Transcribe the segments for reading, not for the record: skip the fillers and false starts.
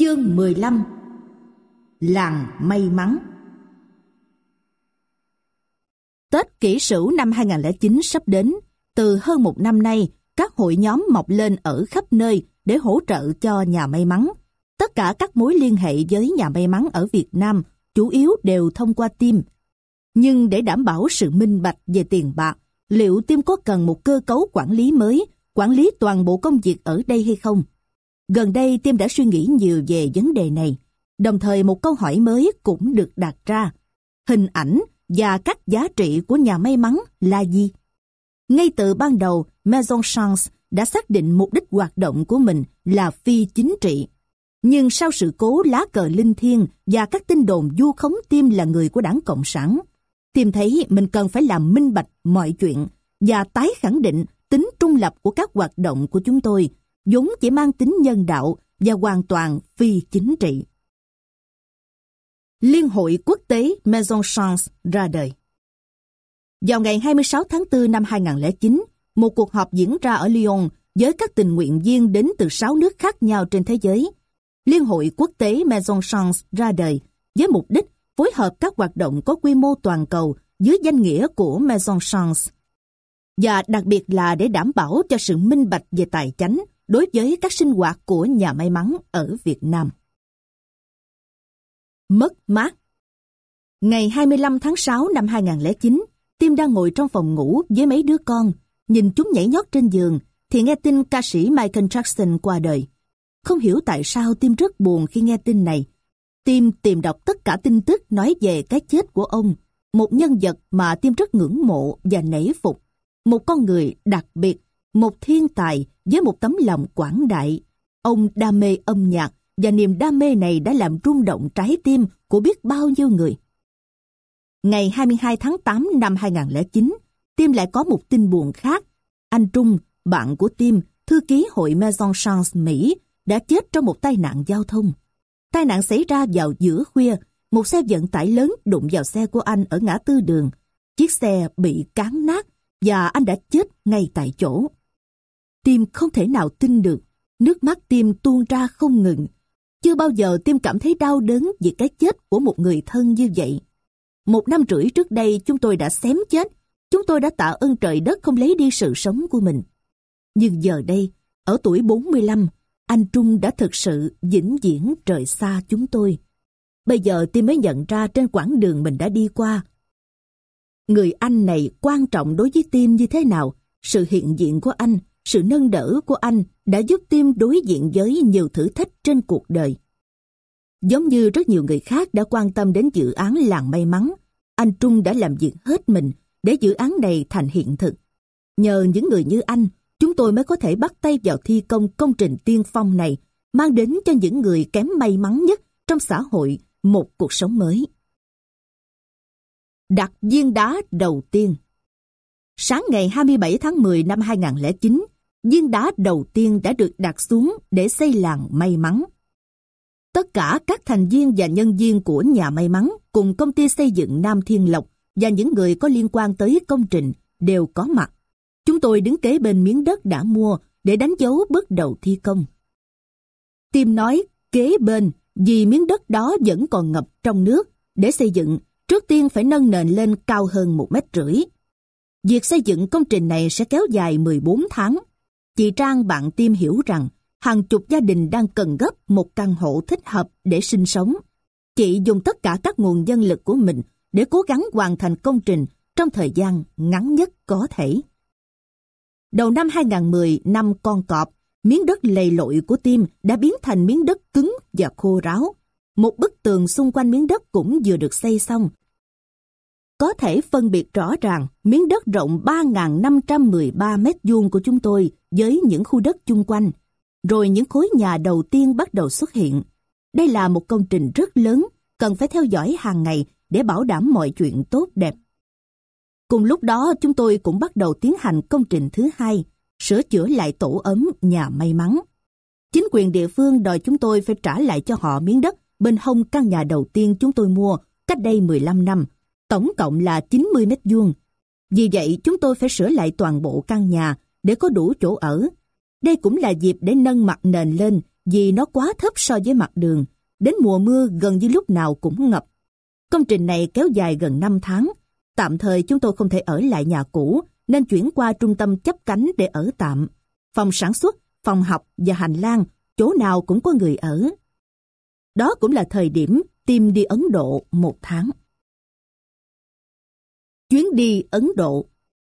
Chương 15. Làng may mắn. Tết Kỷ Sửu năm 2009 sắp đến. Từ hơn một năm nay, các hội nhóm mọc lên ở khắp nơi để hỗ trợ cho nhà may mắn. Tất cả các mối liên hệ với nhà may mắn ở Việt Nam chủ yếu đều thông qua team. Nhưng để đảm bảo sự minh bạch về tiền bạc, liệu team có cần một cơ cấu quản lý mới, quản lý toàn bộ công việc ở đây hay không? Gần đây team đã suy nghĩ nhiều về vấn đề này. Đồng thời một câu hỏi mới cũng được đặt ra. Hình ảnh và các giá trị của nhà may mắn là gì? Ngay từ ban đầu, Maison Chance đã xác định mục đích hoạt động của mình là phi chính trị. Nhưng sau sự cố lá cờ linh thiêng và các tin đồn vu khống team là người của Đảng Cộng sản, team thấy mình cần phải làm minh bạch mọi chuyện và tái khẳng định tính trung lập của các hoạt động của chúng tôi, vốn chỉ mang tính nhân đạo và hoàn toàn phi chính trị. Liên hội quốc tế Maison Chance ra đời. Vào ngày 26 tháng 4 năm 2009, một cuộc họp diễn ra ở Lyon với các tình nguyện viên đến từ 6 nước khác nhau trên thế giới. Liên hội quốc tế Maison Chance ra đời với mục đích phối hợp các hoạt động có quy mô toàn cầu dưới danh nghĩa của Maison Chance, và đặc biệt là để đảm bảo cho sự minh bạch về tài chánh đối với các sinh hoạt của nhà may mắn ở Việt Nam. Mất mát. Ngày 25 tháng 6 năm 2009, Tim đang ngồi trong phòng ngủ với mấy đứa con, nhìn chúng nhảy nhót trên giường, thì nghe tin ca sĩ Michael Jackson qua đời. Không hiểu tại sao Tim rất buồn khi nghe tin này. Tim tìm đọc tất cả tin tức nói về cái chết của ông, một nhân vật mà Tim rất ngưỡng mộ và nể phục, một con người đặc biệt, một thiên tài với một tấm lòng quảng đại. Ông đam mê âm nhạc, và niềm đam mê này đã làm rung động trái tim của biết bao nhiêu người. Ngày 22 tháng 8 năm 2009, Tim lại có một tin buồn khác. Anh Trung, bạn của Tim, thư ký hội Maison Chance Mỹ, đã chết trong một tai nạn giao thông. Tai nạn xảy ra vào giữa khuya, một xe vận tải lớn đụng vào xe của anh ở ngã tư đường. Chiếc xe bị cán nát và anh đã chết ngay tại chỗ. Tim không thể nào tin được, nước mắt Tim tuôn ra không ngừng. Chưa bao giờ Tim cảm thấy đau đớn vì cái chết của một người thân như vậy. 1 năm rưỡi trước đây chúng tôi đã xém chết, chúng tôi đã tạ ơn trời đất không lấy đi sự sống của mình. Nhưng giờ đây, ở tuổi 45, anh Trung đã thực sự vĩnh viễn rời xa chúng tôi. Bây giờ Tim mới nhận ra trên quãng đường mình đã đi qua, người anh này quan trọng đối với Tim như thế nào. Sự hiện diện của anh, sự nâng đỡ của anh đã giúp Tim đối diện với nhiều thử thách trên cuộc đời. Giống như rất nhiều người khác đã quan tâm đến dự án làng may mắn, anh Trung đã làm việc hết mình để dự án này thành hiện thực. Nhờ những người như anh, chúng tôi mới có thể bắt tay vào thi công công trình tiên phong này, mang đến cho những người kém may mắn nhất trong xã hội một cuộc sống mới. Đặt viên đá đầu tiên. Sáng ngày 27 tháng 10 năm 2009, viên đá đầu tiên đã được đặt xuống để xây làng may mắn. Tất cả các thành viên và nhân viên của nhà may mắn cùng công ty xây dựng Nam Thiên Lộc và những người có liên quan tới công trình đều có mặt. Chúng tôi đứng kế bên miếng đất đã mua để đánh dấu bước đầu thi công. Tim nói kế bên vì miếng đất đó vẫn còn ngập trong nước. Để xây dựng, trước tiên phải nâng nền lên cao hơn 1,5 mét. Việc xây dựng công trình này sẽ kéo dài 14 tháng. Chị Trang bạn Tim hiểu rằng hàng chục gia đình đang cần gấp một căn hộ thích hợp để sinh sống. Chị dùng tất cả các nguồn nhân lực của mình để cố gắng hoàn thành công trình trong thời gian ngắn nhất có thể. Đầu năm 2010, năm con cọp, miếng đất lầy lội của Tim đã biến thành miếng đất cứng và khô ráo. Một bức tường xung quanh miếng đất cũng vừa được xây xong. Có thể phân biệt rõ ràng miếng đất rộng 3.513 mét vuông của chúng tôi với những khu đất chung quanh. Rồi những khối nhà đầu tiên bắt đầu xuất hiện. Đây là một công trình rất lớn, cần phải theo dõi hàng ngày để bảo đảm mọi chuyện tốt đẹp. Cùng lúc đó chúng tôi cũng bắt đầu tiến hành công trình thứ hai, sửa chữa lại tổ ấm nhà may mắn. Chính quyền địa phương đòi chúng tôi phải trả lại cho họ miếng đất bên hông căn nhà đầu tiên chúng tôi mua cách đây 15 năm, tổng cộng là 90 mét vuông. Vì vậy chúng tôi phải sửa lại toàn bộ căn nhà để có đủ chỗ ở. Đây cũng là dịp để nâng mặt nền lên vì nó quá thấp so với mặt đường. Đến mùa mưa gần như lúc nào cũng ngập. Công trình này kéo dài gần 5 tháng. Tạm thời chúng tôi không thể ở lại nhà cũ nên chuyển qua trung tâm chắp cánh để ở tạm. Phòng sản xuất, phòng học và hành lang, chỗ nào cũng có người ở. Đó cũng là thời điểm Tim đi Ấn Độ 1 tháng. Chuyến đi Ấn Độ.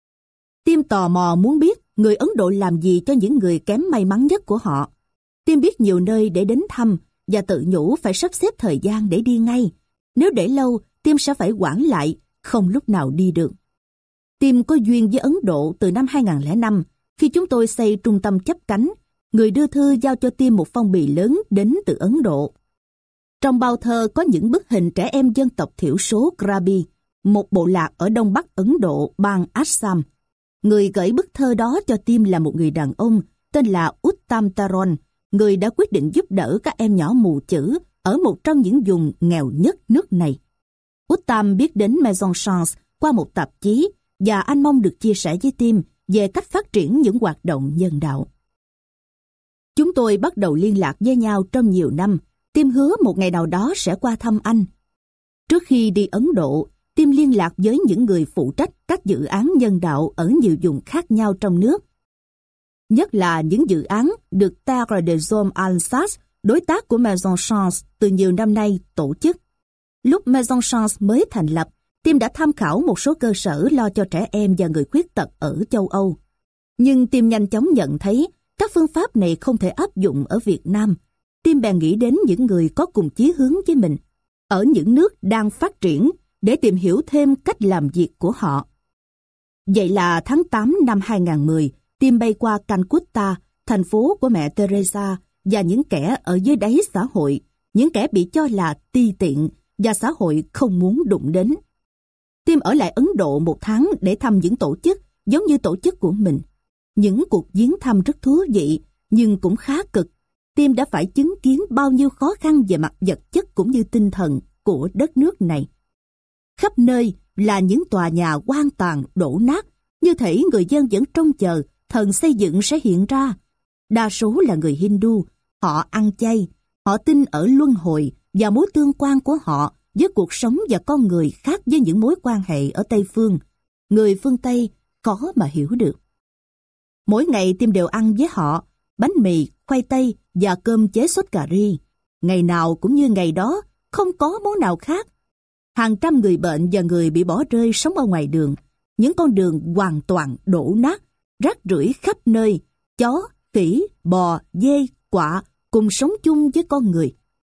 Tim tò mò muốn biết người Ấn Độ làm gì cho những người kém may mắn nhất của họ. Tim biết nhiều nơi để đến thăm và tự nhủ phải sắp xếp thời gian để đi ngay. Nếu để lâu, Tim sẽ phải hoãn lại, không lúc nào đi được. Tim có duyên với Ấn Độ từ năm 2005, khi chúng tôi xây trung tâm chắp cánh. Người đưa thư giao cho Tim một phong bì lớn đến từ Ấn Độ. Trong bao thơ có những bức hình trẻ em dân tộc thiểu số Krabi, một bộ lạc ở đông bắc Ấn Độ, bang Assam. Người gửi bức thơ đó cho Tim là một người đàn ông tên là Uttam Taron, người đã quyết định giúp đỡ các em nhỏ mù chữ ở một trong những vùng nghèo nhất nước này. Uttam biết đến Maison Chance qua một tạp chí và anh mong được chia sẻ với Tim về cách phát triển những hoạt động nhân đạo. Chúng tôi bắt đầu liên lạc với nhau trong nhiều năm. Tim hứa một ngày nào đó sẽ qua thăm anh. Trước khi đi Ấn Độ, Tim liên lạc với những người phụ trách các dự án nhân đạo ở nhiều vùng khác nhau trong nước. Nhất là những dự án được Terre des Hommes Alsace, đối tác của Maison Chance từ nhiều năm nay tổ chức. Lúc Maison Chance mới thành lập, Tim đã tham khảo một số cơ sở lo cho trẻ em và người khuyết tật ở châu Âu. Nhưng Tim nhanh chóng nhận thấy các phương pháp này không thể áp dụng ở Việt Nam. Tim bèn nghĩ đến những người có cùng chí hướng với mình, ở những nước đang phát triển, để tìm hiểu thêm cách làm việc của họ. Vậy là tháng 8 năm 2010, Tim bay qua Calcutta, thành phố của mẹ Teresa, và những kẻ ở dưới đáy xã hội, những kẻ bị cho là ti tiện và xã hội không muốn đụng đến. Tim ở lại Ấn Độ 1 tháng để thăm những tổ chức giống như tổ chức của mình. Những cuộc viếng thăm rất thú vị, nhưng cũng khá cực. Tim đã phải chứng kiến bao nhiêu khó khăn về mặt vật chất cũng như tinh thần của đất nước này. Khắp nơi là những tòa nhà hoang tàn đổ nát, như thể người dân vẫn trông chờ thần xây dựng sẽ hiện ra. Đa số là người Hindu, họ ăn chay, họ tin ở luân hồi và mối tương quan của họ với cuộc sống và con người khác với những mối quan hệ ở Tây Phương. Người phương Tây khó mà hiểu được. Mỗi ngày Tim đều ăn với họ bánh mì, khoai tây và cơm chế sốt cà ri. Ngày nào cũng như ngày đó, không có món nào khác. Hàng trăm người bệnh và người bị bỏ rơi sống ở ngoài đường. Những con đường hoàn toàn đổ nát, rác rưởi khắp nơi. Chó, khỉ, bò, dê, quạ cùng sống chung với con người.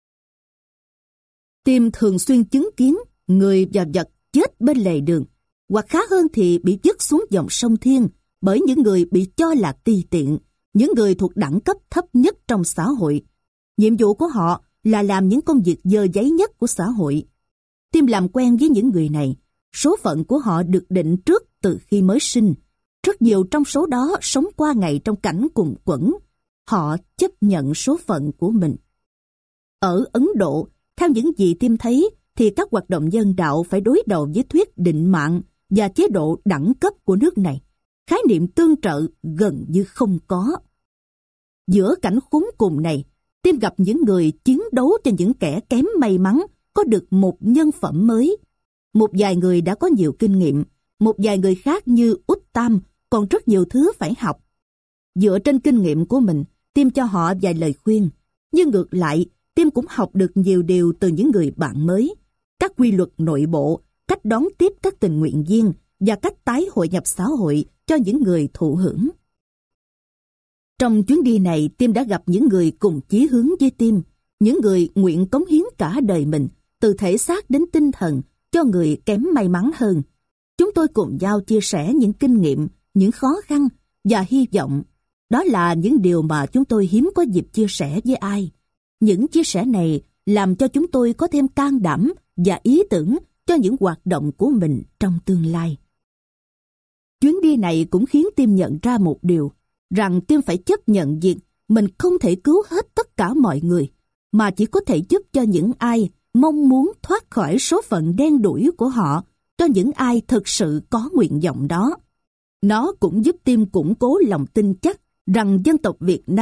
Tim thường xuyên chứng kiến người và vật chết bên lề đường, hoặc khá hơn thì bị vứt xuống dòng sông Thiên bởi những người bị cho là ti tiện, những người thuộc đẳng cấp thấp nhất trong xã hội. Nhiệm vụ của họ là làm những công việc dơ giấy nhất của xã hội. Tim làm quen với những người này. Số phận của họ được định trước từ khi mới sinh. Rất nhiều trong số đó sống qua ngày trong cảnh cùng quẫn. Họ chấp nhận số phận của mình. Ở Ấn Độ, theo những gì Tim thấy, thì các hoạt động nhân đạo phải đối đầu với thuyết định mạng và chế độ đẳng cấp của nước này. Khái niệm tương trợ gần như không có. Giữa cảnh khốn cùng này, Tim gặp những người chiến đấu cho những kẻ kém may mắn có được một nhân phẩm mới. Một vài người đã có nhiều kinh nghiệm, một vài người khác như Uttam còn rất nhiều thứ phải học. Dựa trên kinh nghiệm của mình, Tim cho họ vài lời khuyên. Nhưng ngược lại, Tim cũng học được nhiều điều từ những người bạn mới. Các quy luật nội bộ, cách đón tiếp các tình nguyện viên và cách tái hội nhập xã hội cho những người thụ hưởng. Trong chuyến đi này, Tim đã gặp những người cùng chí hướng với Tim, những người nguyện cống hiến cả đời mình, từ thể xác đến tinh thần, cho người kém may mắn hơn. Chúng tôi cùng nhau chia sẻ những kinh nghiệm, những khó khăn và hy vọng. Đó là những điều mà chúng tôi hiếm có dịp chia sẻ với ai. Những chia sẻ này làm cho chúng tôi có thêm can đảm và ý tưởng cho những hoạt động của mình trong tương lai. Chuyến đi này cũng khiến Tim nhận ra một điều, rằng Tim phải chấp nhận việc mình không thể cứu hết tất cả mọi người, mà chỉ có thể giúp cho những ai mong muốn thoát khỏi số phận đen đủi của họ, cho những ai thực sự có nguyện vọng đó. Nó cũng giúp Tim củng cố lòng tin chắc rằng dân tộc Việt Nam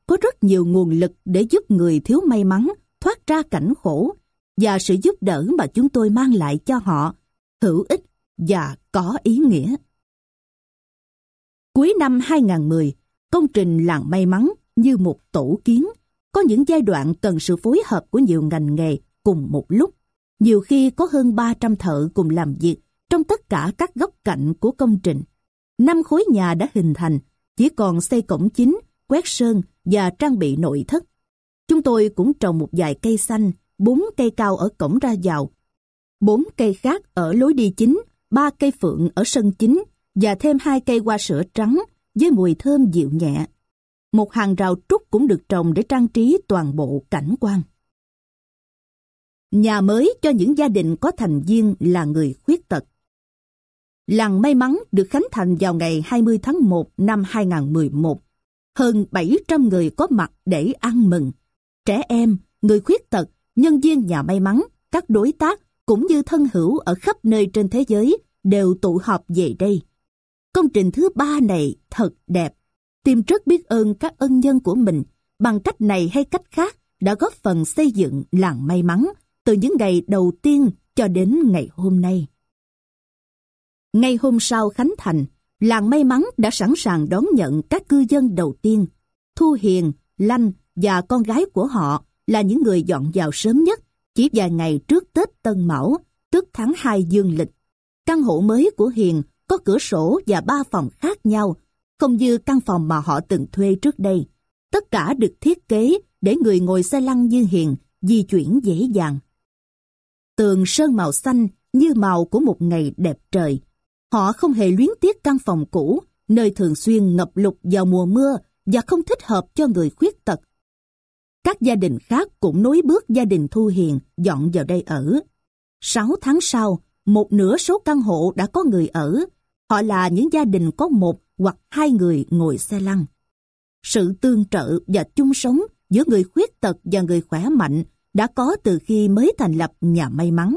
có rất nhiều nguồn lực để giúp người thiếu may mắn thoát ra cảnh khổ, và sự giúp đỡ mà chúng tôi mang lại cho họ hữu ích và có ý nghĩa. Cuối năm 2010, công trình Làng May Mắn như một tổ kiến, có những giai đoạn cần sự phối hợp của nhiều ngành nghề cùng một lúc. Nhiều khi có hơn 300 thợ cùng làm việc trong tất cả các góc cạnh của công trình. 5 khối nhà đã hình thành, chỉ còn xây cổng chính, quét sơn và trang bị nội thất. Chúng tôi cũng trồng một vài cây xanh, 4 cây cao ở cổng ra vào, 4 cây khác ở lối đi chính, 3 cây phượng ở sân chính và thêm 2 cây hoa sữa trắng với mùi thơm dịu nhẹ. Một hàng rào trúc cũng được trồng để trang trí toàn bộ cảnh quan. Nhà mới cho những gia đình có thành viên là người khuyết tật. Làng May Mắn được khánh thành vào ngày 20 tháng 1 năm 2011. Hơn 700 người có mặt để ăn mừng. Trẻ em, người khuyết tật, nhân viên nhà may mắn, các đối tác cũng như thân hữu ở khắp nơi trên thế giới đều tụ họp về đây. Công trình thứ 3 này thật đẹp. Tim rất biết ơn các ân nhân của mình bằng cách này hay cách khác đã góp phần xây dựng làng may mắn từ những ngày đầu tiên cho đến ngày hôm nay. Ngay hôm sau khánh thành, làng may mắn đã sẵn sàng đón nhận các cư dân đầu tiên. Thu Hiền, Lanh và con gái của họ là những người dọn vào sớm nhất, chỉ vài ngày trước Tết Tân Mão, tức tháng 2 dương lịch. Căn hộ mới của Hiền có cửa sổ và 3 phòng khác nhau, không như căn phòng mà họ từng thuê trước đây. Tất cả được thiết kế để người ngồi xe lăn như Hiền di chuyển dễ dàng. Tường sơn màu xanh như màu của một ngày đẹp trời. Họ không hề luyến tiếc căn phòng cũ, nơi thường xuyên ngập lụt vào mùa mưa và không thích hợp cho người khuyết tật. Các gia đình khác cũng nối bước gia đình Thu Hiền dọn vào đây ở. 6 tháng sau, một nửa số căn hộ đã có người ở. Họ là những gia đình có 1 hoặc 2 người ngồi xe lăn. Sự tương trợ và chung sống giữa người khuyết tật và người khỏe mạnh đã có từ khi mới thành lập nhà may mắn.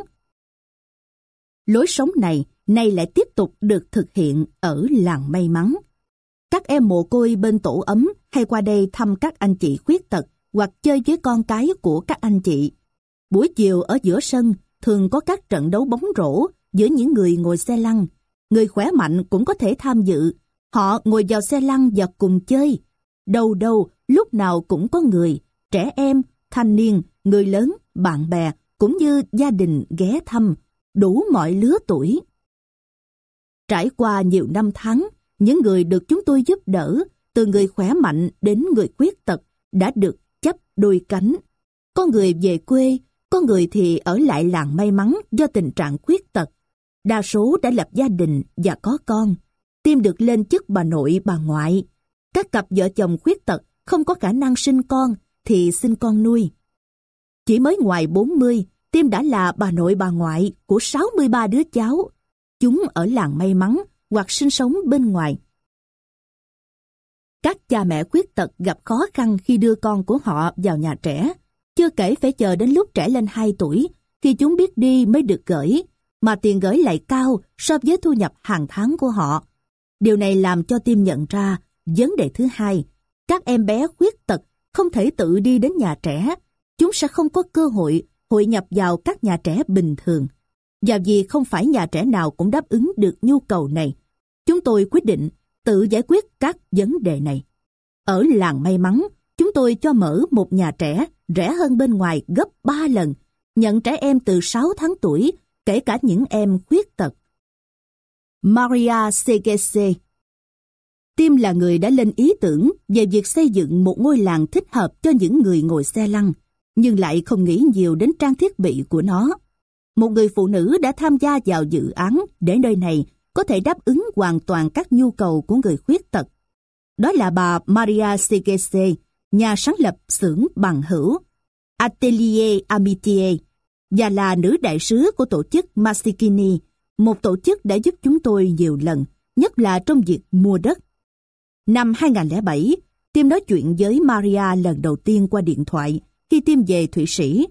Lối sống này nay lại tiếp tục được thực hiện ở làng may mắn. Các em mồ côi bên tổ ấm hay qua đây thăm các anh chị khuyết tật hoặc chơi với con cái của các anh chị. Buổi chiều ở giữa sân thường có các trận đấu bóng rổ giữa những người ngồi xe lăn. Người khỏe mạnh cũng có thể tham dự. Họ ngồi vào xe lăn và cùng chơi. Đâu đâu, lúc nào cũng có người, trẻ em, thanh niên, người lớn, bạn bè, cũng như gia đình ghé thăm, đủ mọi lứa tuổi. Trải qua nhiều năm tháng, những người được chúng tôi giúp đỡ, từ người khỏe mạnh đến người khuyết tật, đã được chắp đôi cánh. Có người về quê, có người thì ở lại làng may mắn do tình trạng khuyết tật. Đa số đã lập gia đình và có con. Tim được lên chức bà nội bà ngoại. Các cặp vợ chồng khuyết tật không có khả năng sinh con thì xin con nuôi. Chỉ mới ngoài 40, Tim đã là bà nội bà ngoại của 63 đứa cháu. Chúng ở làng may mắn hoặc sinh sống bên ngoài. Các cha mẹ khuyết tật gặp khó khăn khi đưa con của họ vào nhà trẻ. Chưa kể phải chờ đến lúc trẻ lên 2 tuổi, khi chúng biết đi mới được gửi, mà tiền gửi lại cao so với thu nhập hàng tháng của họ. Điều này làm cho Tim nhận ra vấn đề thứ hai. Các em bé khuyết tật không thể tự đi đến nhà trẻ. Chúng sẽ không có cơ hội hội nhập vào các nhà trẻ bình thường. Và vì không phải nhà trẻ nào cũng đáp ứng được nhu cầu này, chúng tôi quyết định tự giải quyết các vấn đề này. Ở làng may mắn, chúng tôi cho mở một nhà trẻ rẻ hơn bên ngoài gấp 3 lần, nhận trẻ em từ 6 tháng tuổi, kể cả những em khuyết tật. Maria Segese. Tim là người đã lên ý tưởng về việc xây dựng một ngôi làng thích hợp cho những người ngồi xe lăn, nhưng lại không nghĩ nhiều đến trang thiết bị của nó. Một người phụ nữ đã tham gia vào dự án để nơi này có thể đáp ứng hoàn toàn các nhu cầu của người khuyết tật. Đó là bà Maria Segese, nhà sáng lập xưởng bằng hữu Atelier Amitié và là nữ đại sứ của tổ chức Masikini, một tổ chức đã giúp chúng tôi nhiều lần, nhất là trong việc mua đất. Năm 2007, Tim nói chuyện với Maria lần đầu tiên qua điện thoại khi Tim về Thụy Sĩ.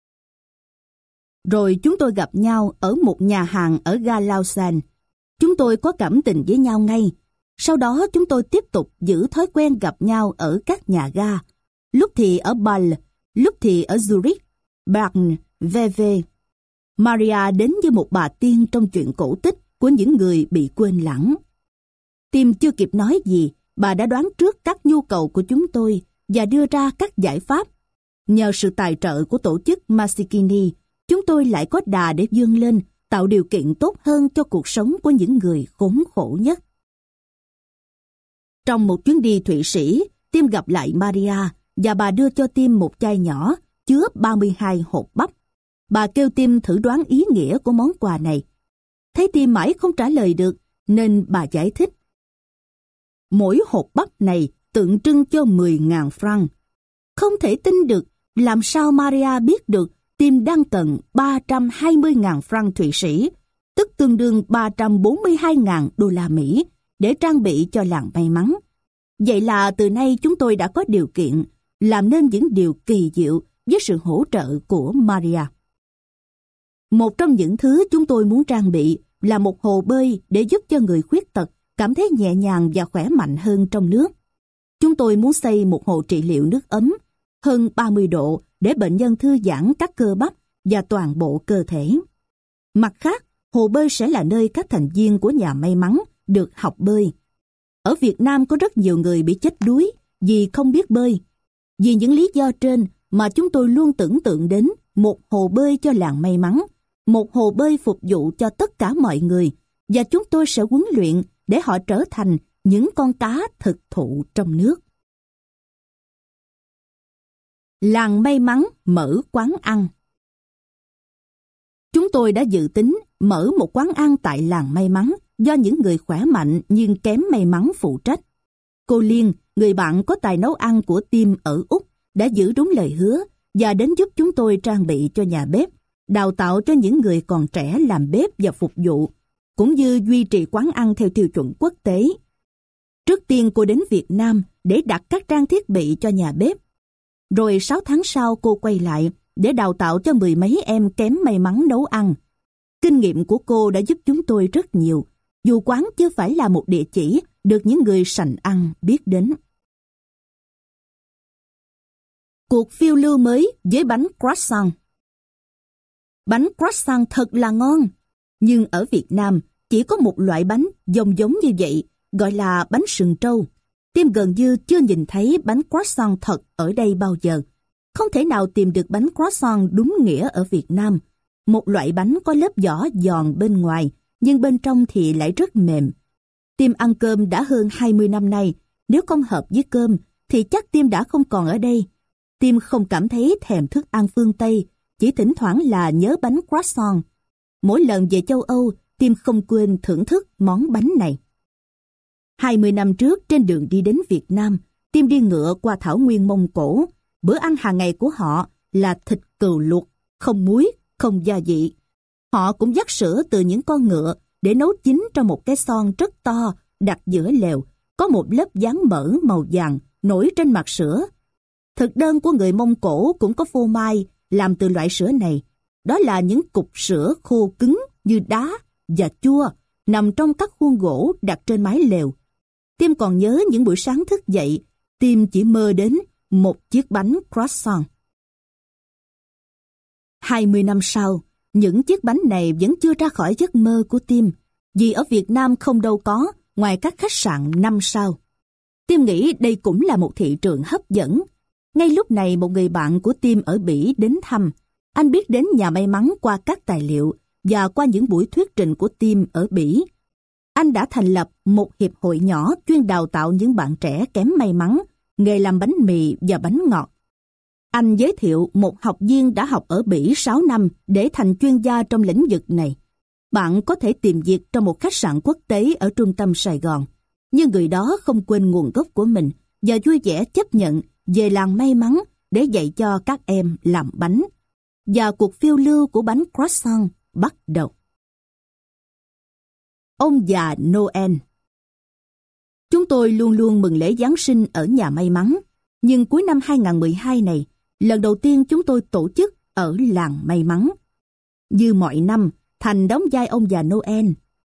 Rồi chúng tôi gặp nhau ở một nhà hàng ở ga Lausanne. Chúng tôi có cảm tình với nhau ngay. Sau đó chúng tôi tiếp tục giữ thói quen gặp nhau ở các nhà ga, lúc thì ở Bâle, lúc thì ở Zurich, Bern, Vevey. Maria đến như một bà tiên trong chuyện cổ tích của những người bị quên lãng. Tim chưa kịp nói gì, bà đã đoán trước các nhu cầu của chúng tôi và đưa ra các giải pháp. Nhờ sự tài trợ của tổ chức Masikini, chúng tôi lại có đà để vươn lên, tạo điều kiện tốt hơn cho cuộc sống của những người khốn khổ nhất. Trong một chuyến đi Thụy Sĩ, Tim gặp lại Maria và bà đưa cho Tim một chai nhỏ chứa 32 hột bắp. Bà kêu Tim thử đoán ý nghĩa của món quà này. Thấy Tim mãi không trả lời được, nên bà giải thích. Mỗi hột bắp này tượng trưng cho 10.000 franc. Không thể tin được, làm sao Maria biết được Tim đang cần 320.000 franc Thụy Sĩ, tức tương đương 342.000 đô la Mỹ, để trang bị cho làng may mắn. Vậy là từ nay chúng tôi đã có điều kiện làm nên những điều kỳ diệu với sự hỗ trợ của Maria. Một trong những thứ chúng tôi muốn trang bị là một hồ bơi để giúp cho người khuyết tật cảm thấy nhẹ nhàng và khỏe mạnh hơn trong nước. Chúng tôi muốn xây một hồ trị liệu nước ấm hơn 30 độ để bệnh nhân thư giãn các cơ bắp và toàn bộ cơ thể. Mặt khác, hồ bơi sẽ là nơi các thành viên của nhà may mắn được học bơi. Ở Việt Nam có rất nhiều người bị chết đuối vì không biết bơi. Vì những lý do trên mà chúng tôi luôn tưởng tượng đến một hồ bơi cho làng may mắn, một hồ bơi phục vụ cho tất cả mọi người, và chúng tôi sẽ huấn luyện để họ trở thành những con cá thực thụ trong nước. Làng may mắn mở quán ăn. Chúng tôi đã dự tính mở một quán ăn tại làng may mắn do những người khỏe mạnh nhưng kém may mắn phụ trách. Cô Liên, người bạn có tài nấu ăn của Tim ở Úc, đã giữ đúng lời hứa và đến giúp chúng tôi trang bị cho nhà bếp, đào tạo cho những người còn trẻ làm bếp và phục vụ, cũng như duy trì quán ăn theo tiêu chuẩn quốc tế. Trước tiên cô đến Việt Nam để đặt các trang thiết bị cho nhà bếp. Rồi 6 tháng sau cô quay lại để đào tạo cho 10 mấy em kém may mắn nấu ăn. Kinh nghiệm của cô đã giúp chúng tôi rất nhiều, dù quán chưa phải là một địa chỉ được những người sành ăn biết đến. Cuộc phiêu lưu mới với bánh croissant. Bánh croissant thật là ngon, nhưng ở Việt Nam chỉ có một loại bánh giống như vậy, gọi là bánh sừng trâu. Tim gần như chưa nhìn thấy bánh croissant thật ở đây bao giờ. Không thể nào tìm được bánh croissant đúng nghĩa ở Việt Nam. Một loại bánh có lớp vỏ giòn bên ngoài, nhưng bên trong thì lại rất mềm. Tim ăn cơm đã hơn 20 năm nay, nếu không hợp với cơm thì chắc Tim đã không còn ở đây. Tim không cảm thấy thèm thức ăn phương Tây, chỉ thỉnh thoảng là nhớ bánh croissant. Mỗi lần về châu Âu, Tim không quên thưởng thức món bánh này. 20 năm trước, trên đường đi đến Việt Nam, Tim đi ngựa qua thảo nguyên Mông Cổ. Bữa ăn hàng ngày của họ là thịt cừu luộc, không muối, không gia vị. Họ cũng vắt sữa từ những con ngựa để nấu chín trong một cái son rất to đặt giữa lèo, có một lớp dán mỡ màu vàng nổi trên mặt sữa. Thực đơn của người Mông Cổ cũng có phô mai làm từ loại sữa này. Đó là những cục sữa khô cứng như đá và chua nằm trong các khuôn gỗ đặt trên mái lều. Tim còn nhớ những buổi sáng thức dậy, Tim chỉ mơ đến một chiếc bánh croissant. 20 năm sau, những chiếc bánh này vẫn chưa ra khỏi giấc mơ của Tim, vì ở Việt Nam không đâu có ngoài các khách sạn 5 sao. Tim nghĩ đây cũng là một thị trường hấp dẫn. Ngay lúc này một người bạn của Tim ở Bỉ đến thăm. Anh biết đến nhà may mắn qua các tài liệu và qua những buổi thuyết trình của Tim ở Bỉ. Anh đã thành lập một hiệp hội nhỏ chuyên đào tạo những bạn trẻ kém may mắn, nghề làm bánh mì và bánh ngọt. Anh giới thiệu một học viên đã học ở Bỉ 6 năm để thành chuyên gia trong lĩnh vực này. Bạn có thể tìm việc trong một khách sạn quốc tế ở trung tâm Sài Gòn, nhưng người đó không quên nguồn gốc của mình và vui vẻ chấp nhận về làng may mắn để dạy cho các em làm bánh. Và cuộc phiêu lưu của bánh croissant bắt đầu. Ông già Noel. Chúng tôi luôn luôn mừng lễ Giáng sinh ở nhà may mắn, nhưng cuối năm 2012 này, lần đầu tiên chúng tôi tổ chức ở làng may mắn. Như mọi năm, Thành đóng vai ông già Noel.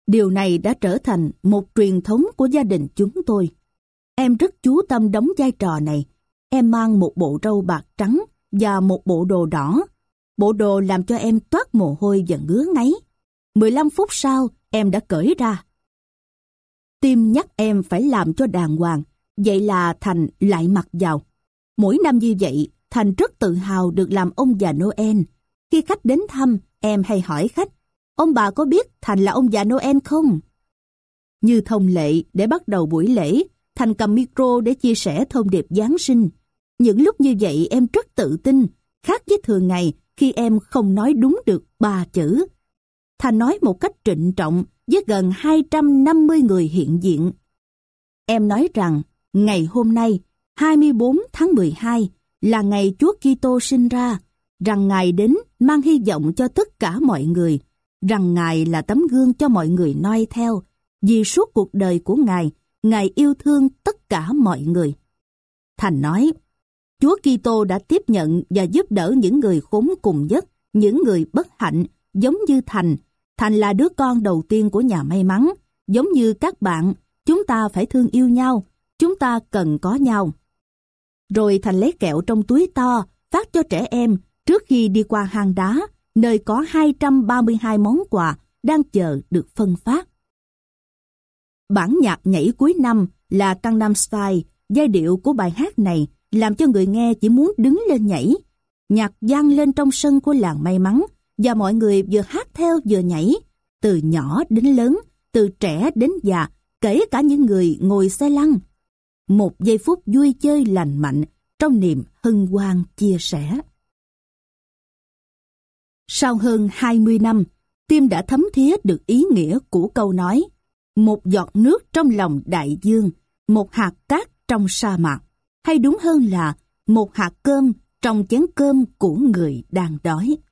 Điều này đã trở thành một truyền thống của gia đình chúng tôi. Em rất chú tâm đóng vai trò này. Em mang một bộ râu bạc trắng và một bộ đồ đỏ. Bộ đồ làm cho em toát mồ hôi và ngứa ngáy. 15 phút sau, em đã cởi ra. Tim nhắc em phải làm cho đàng hoàng, vậy là Thành lại mặc vào. Mỗi năm như vậy, Thành rất tự hào được làm ông già Noel. Khi khách đến thăm, em hay hỏi khách, ông bà có biết Thành là ông già Noel không? Như thông lệ, để bắt đầu buổi lễ, Thành cầm micro để chia sẻ thông điệp Giáng sinh. Những lúc như vậy em rất tự tin, khác với thường ngày khi em không nói đúng được 3 chữ. Thành nói một cách trịnh trọng với gần 250 người hiện diện. Em nói rằng, ngày hôm nay, 24 tháng 12, là ngày Chúa Kitô sinh ra, rằng Ngài đến mang hy vọng cho tất cả mọi người, rằng Ngài là tấm gương cho mọi người noi theo, vì suốt cuộc đời của Ngài yêu thương tất cả mọi người. Thành nói, Chúa Kitô đã tiếp nhận và giúp đỡ những người khốn cùng nhất, những người bất hạnh, giống như Thành. Thành là đứa con đầu tiên của nhà may mắn, giống như các bạn, chúng ta phải thương yêu nhau, chúng ta cần có nhau. Rồi Thành lấy kẹo trong túi to, phát cho trẻ em trước khi đi qua hang đá, nơi có 232 món quà đang chờ được phân phát. Bản nhạc nhảy cuối năm là Gangnam Style, giai điệu của bài hát này làm cho người nghe chỉ muốn đứng lên nhảy. Nhạc vang lên trong sân của làng may mắn và mọi người vừa hát theo vừa nhảy, từ nhỏ đến lớn, từ trẻ đến già, kể cả những người ngồi xe lăn. Một giây phút vui chơi lành mạnh trong niềm hân hoan chia sẻ. Sau hơn 20 năm, Tim đã thấm thía được ý nghĩa của câu nói một giọt nước trong lòng đại dương, một hạt cát trong sa mạc, hay đúng hơn là một hạt cơm trong chén cơm của người đang đói.